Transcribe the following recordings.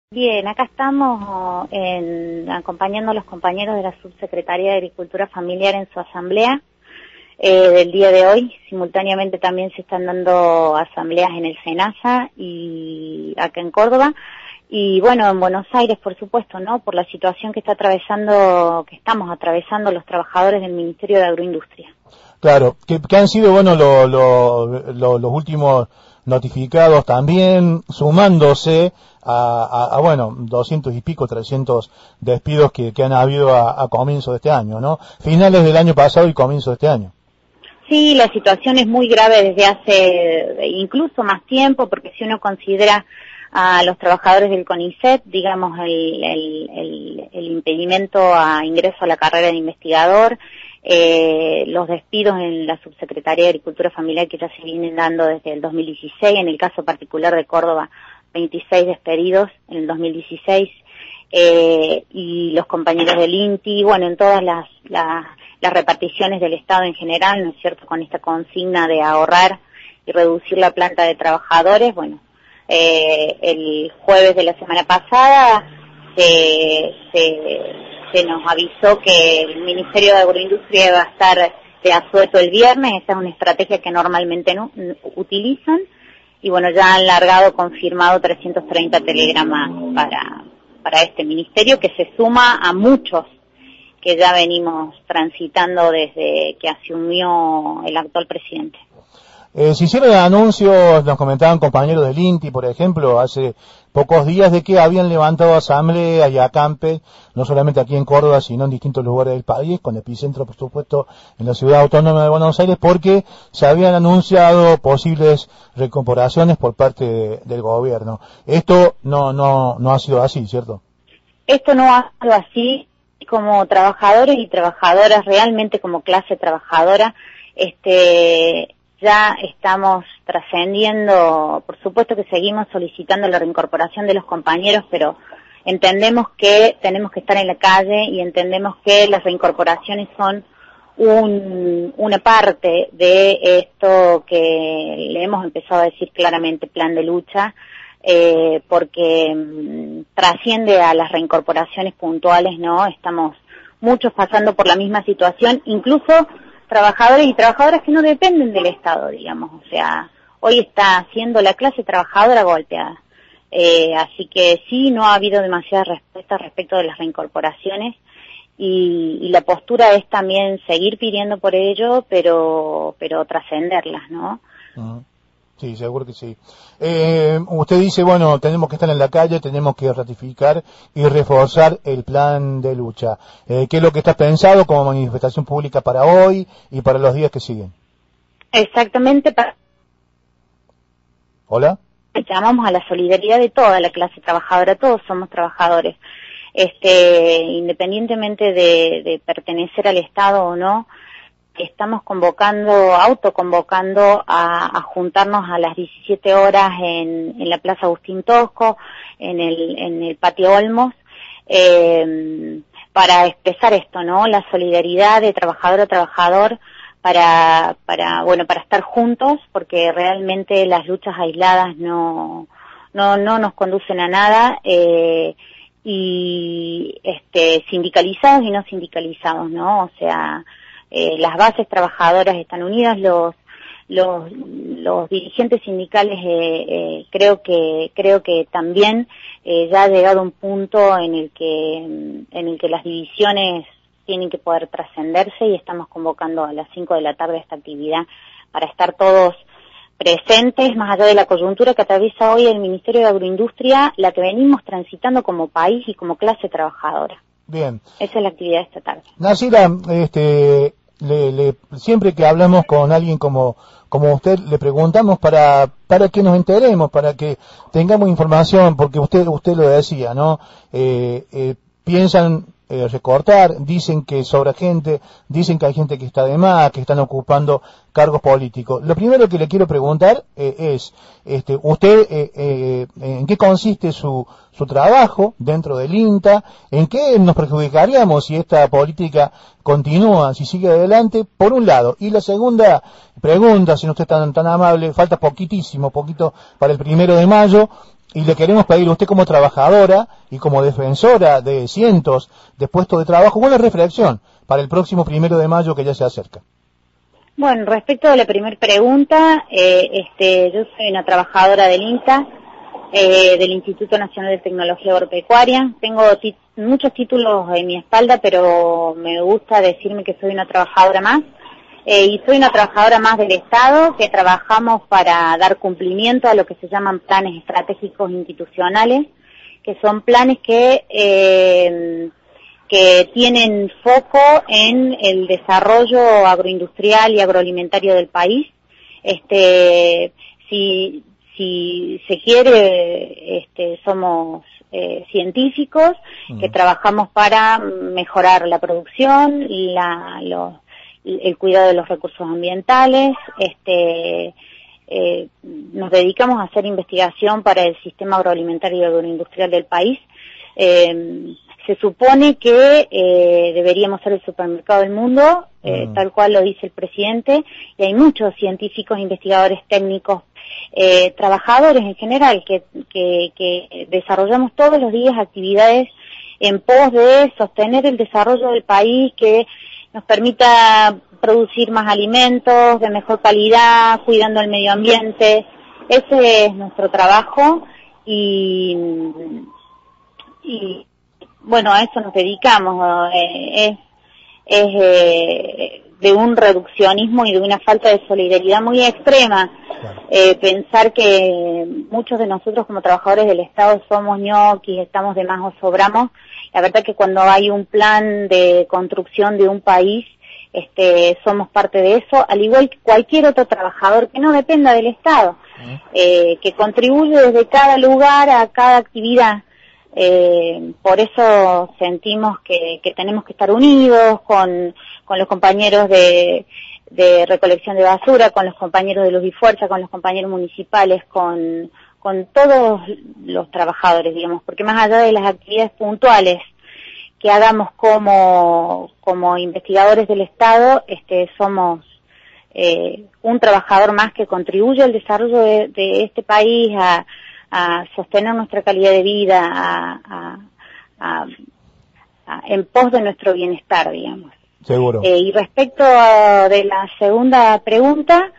Bien, acá estamos acompañando a los compañeros de la Subsecretaría de Agricultura Familiar en su asamblea del día de hoy. Simultáneamente también se están dando asambleas en el SENASA y acá en Córdoba. Y bueno, en Buenos Aires, por supuesto, ¿no? Por la situación que estamos atravesando los trabajadores del Ministerio de Agroindustria. Claro, que han sido, bueno, los últimos notificados también, sumándose a 200 y pico, 300 despidos que han habido a comienzo de este año, ¿no? Finales del año pasado y comienzo de este año. Sí, la situación es muy grave desde hace incluso más tiempo, porque si uno considera a los trabajadores del CONICET, digamos, el impedimento a ingreso a la carrera de investigador, los despidos en la Subsecretaría de Agricultura Familiar que ya se vienen dando desde el 2016, en el caso particular de Córdoba, 26 despedidos en el 2016, y los compañeros del INTI, bueno, en todas las reparticiones del Estado en general, ¿no es cierto?, con esta consigna de ahorrar y reducir la planta de trabajadores. Bueno, el jueves de la semana pasada se nos avisó que el Ministerio de Agroindustria va a estar de asueto el viernes. Esa es una estrategia que normalmente no utilizan, y bueno, ya han largado, confirmado 330 telegramas para este ministerio, que se suma a muchos que ya venimos transitando desde que asumió el actual presidente. Se hicieron anuncios, nos comentaban compañeros del INTI, por ejemplo, hace pocos días, de que habían levantado asamblea y acampe, no solamente aquí en Córdoba, sino en distintos lugares del país, con epicentro, por supuesto, en la ciudad autónoma de Buenos Aires, porque se habían anunciado posibles recomporaciones por parte del gobierno. Esto no ha sido así, ¿cierto? Esto no ha sido así. Como trabajadores y trabajadoras, realmente como clase trabajadora, ya estamos trascendiendo. Por supuesto que seguimos solicitando la reincorporación de los compañeros, pero entendemos que tenemos que estar en la calle y entendemos que las reincorporaciones son una parte de esto que le hemos empezado a decir claramente, plan de lucha, porque trasciende a las reincorporaciones puntuales, ¿no? Estamos muchos pasando por la misma situación, incluso trabajadores y trabajadoras que no dependen del Estado, digamos. O sea, hoy está siendo la clase trabajadora golpeada. Así que sí, no ha habido demasiada respuesta respecto de las reincorporaciones, y la postura es también seguir pidiendo por ello, pero trascenderlas, ¿no? Uh-huh. Sí, seguro que sí. Usted dice, bueno, tenemos que estar en la calle, tenemos que ratificar y reforzar el plan de lucha. ¿Qué es lo que está pensado como manifestación pública para hoy y para los días que siguen? Exactamente. ¿Hola? Llamamos a la solidaridad de toda la clase trabajadora, todos somos trabajadores. Independientemente de pertenecer al Estado o no, estamos autoconvocando a juntarnos a las 17 horas en la Plaza Agustín Tosco, en el Patio Olmos, para expresar esto, ¿no? La solidaridad de trabajador a trabajador, para estar juntos, porque realmente las luchas aisladas no nos conducen a nada, y sindicalizados y no sindicalizados, ¿no? O sea, las bases trabajadoras están unidas, los dirigentes sindicales, creo que también ya ha llegado un punto en el que las divisiones tienen que poder trascenderse, y estamos convocando a las 5 de la tarde esta actividad para estar todos presentes, más allá de la coyuntura que atraviesa hoy el Ministerio de Agroindustria, la que venimos transitando como país y como clase trabajadora. Bien. Esa es la actividad de esta tarde. Nacira, siempre que hablamos con alguien como usted, le preguntamos para que nos enteremos, para que tengamos información, porque usted lo decía, ¿no? Piensan recortar, dicen que sobra gente, dicen que hay gente que está de más, que están ocupando cargos políticos. Lo primero que le quiero preguntar es, usted, ¿en qué consiste su trabajo dentro del INTA? ¿En qué nos perjudicaríamos si esta política continúa, si sigue adelante? Por un lado. Y la segunda pregunta, si no usted es tan amable, falta poquito para el 1 de mayo. y le queremos pedir a usted como trabajadora y como defensora de cientos de puestos de trabajo una reflexión para el próximo 1 de mayo que ya se acerca. Bueno, respecto a la primera pregunta, yo soy una trabajadora del INTA, del Instituto Nacional de Tecnología Agropecuaria. Tengo muchos títulos en mi espalda, pero me gusta decirme que soy una trabajadora más. Y soy una trabajadora más del Estado, que trabajamos para dar cumplimiento a lo que se llaman planes estratégicos institucionales, que son planes que tienen foco en el desarrollo agroindustrial y agroalimentario del país. Si se quiere, somos científicos que trabajamos para mejorar la producción, el cuidado de los recursos ambientales, nos dedicamos a hacer investigación para el sistema agroalimentario y agroindustrial del país. Se supone que deberíamos ser el supermercado del mundo, tal cual lo dice el presidente, y hay muchos científicos, investigadores técnicos, trabajadores en general, que desarrollamos todos los días actividades en pos de sostener el desarrollo del país, que nos permita producir más alimentos de mejor calidad, cuidando el medio ambiente. Ese es nuestro trabajo y bueno, a eso nos dedicamos. Es de un reduccionismo y de una falta de solidaridad muy extrema. Pensar que muchos de nosotros como trabajadores del Estado somos ñoquis, estamos de más o sobramos. La verdad que cuando hay un plan de construcción de un país, somos parte de eso, al igual que cualquier otro trabajador que no dependa del Estado, que contribuye desde cada lugar a cada actividad. Por eso sentimos que tenemos que estar unidos con los compañeros de recolección de basura, con los compañeros de Luz y Fuerza, con los compañeros municipales, con todos los trabajadores, digamos, porque más allá de las actividades puntuales que hagamos como investigadores del Estado, somos un trabajador más que contribuye al desarrollo de este país, a sostener nuestra calidad de vida, en pos de nuestro bienestar, digamos. Seguro. Y respecto de la segunda pregunta,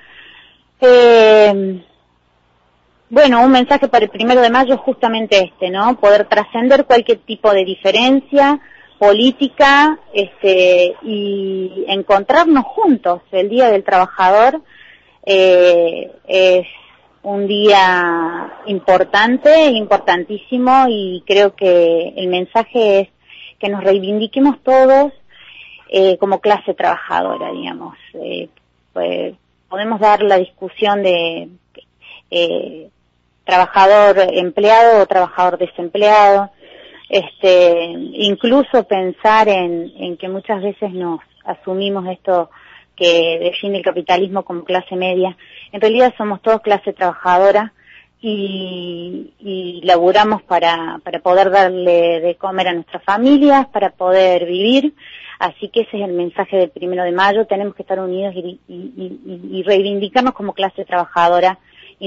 bueno, un mensaje para el 1 de mayo es justamente ¿no? Poder trascender cualquier tipo de diferencia política, y encontrarnos juntos. El Día del Trabajador es un día importante, importantísimo, y creo que el mensaje es que nos reivindiquemos todos como clase trabajadora, digamos. Pues podemos dar la discusión de trabajador empleado o trabajador desempleado, incluso pensar en que muchas veces nos asumimos esto que define el capitalismo como clase media. En realidad somos todos clase trabajadora y laburamos para poder darle de comer a nuestras familias, para poder vivir. Así que ese es el mensaje del 1 de mayo. Tenemos que estar unidos y reivindicarnos como clase trabajadora,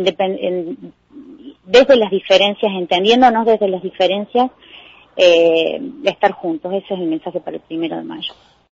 desde las diferencias, entendiéndonos desde las diferencias, de estar juntos. Ese es el mensaje para el 1 de mayo.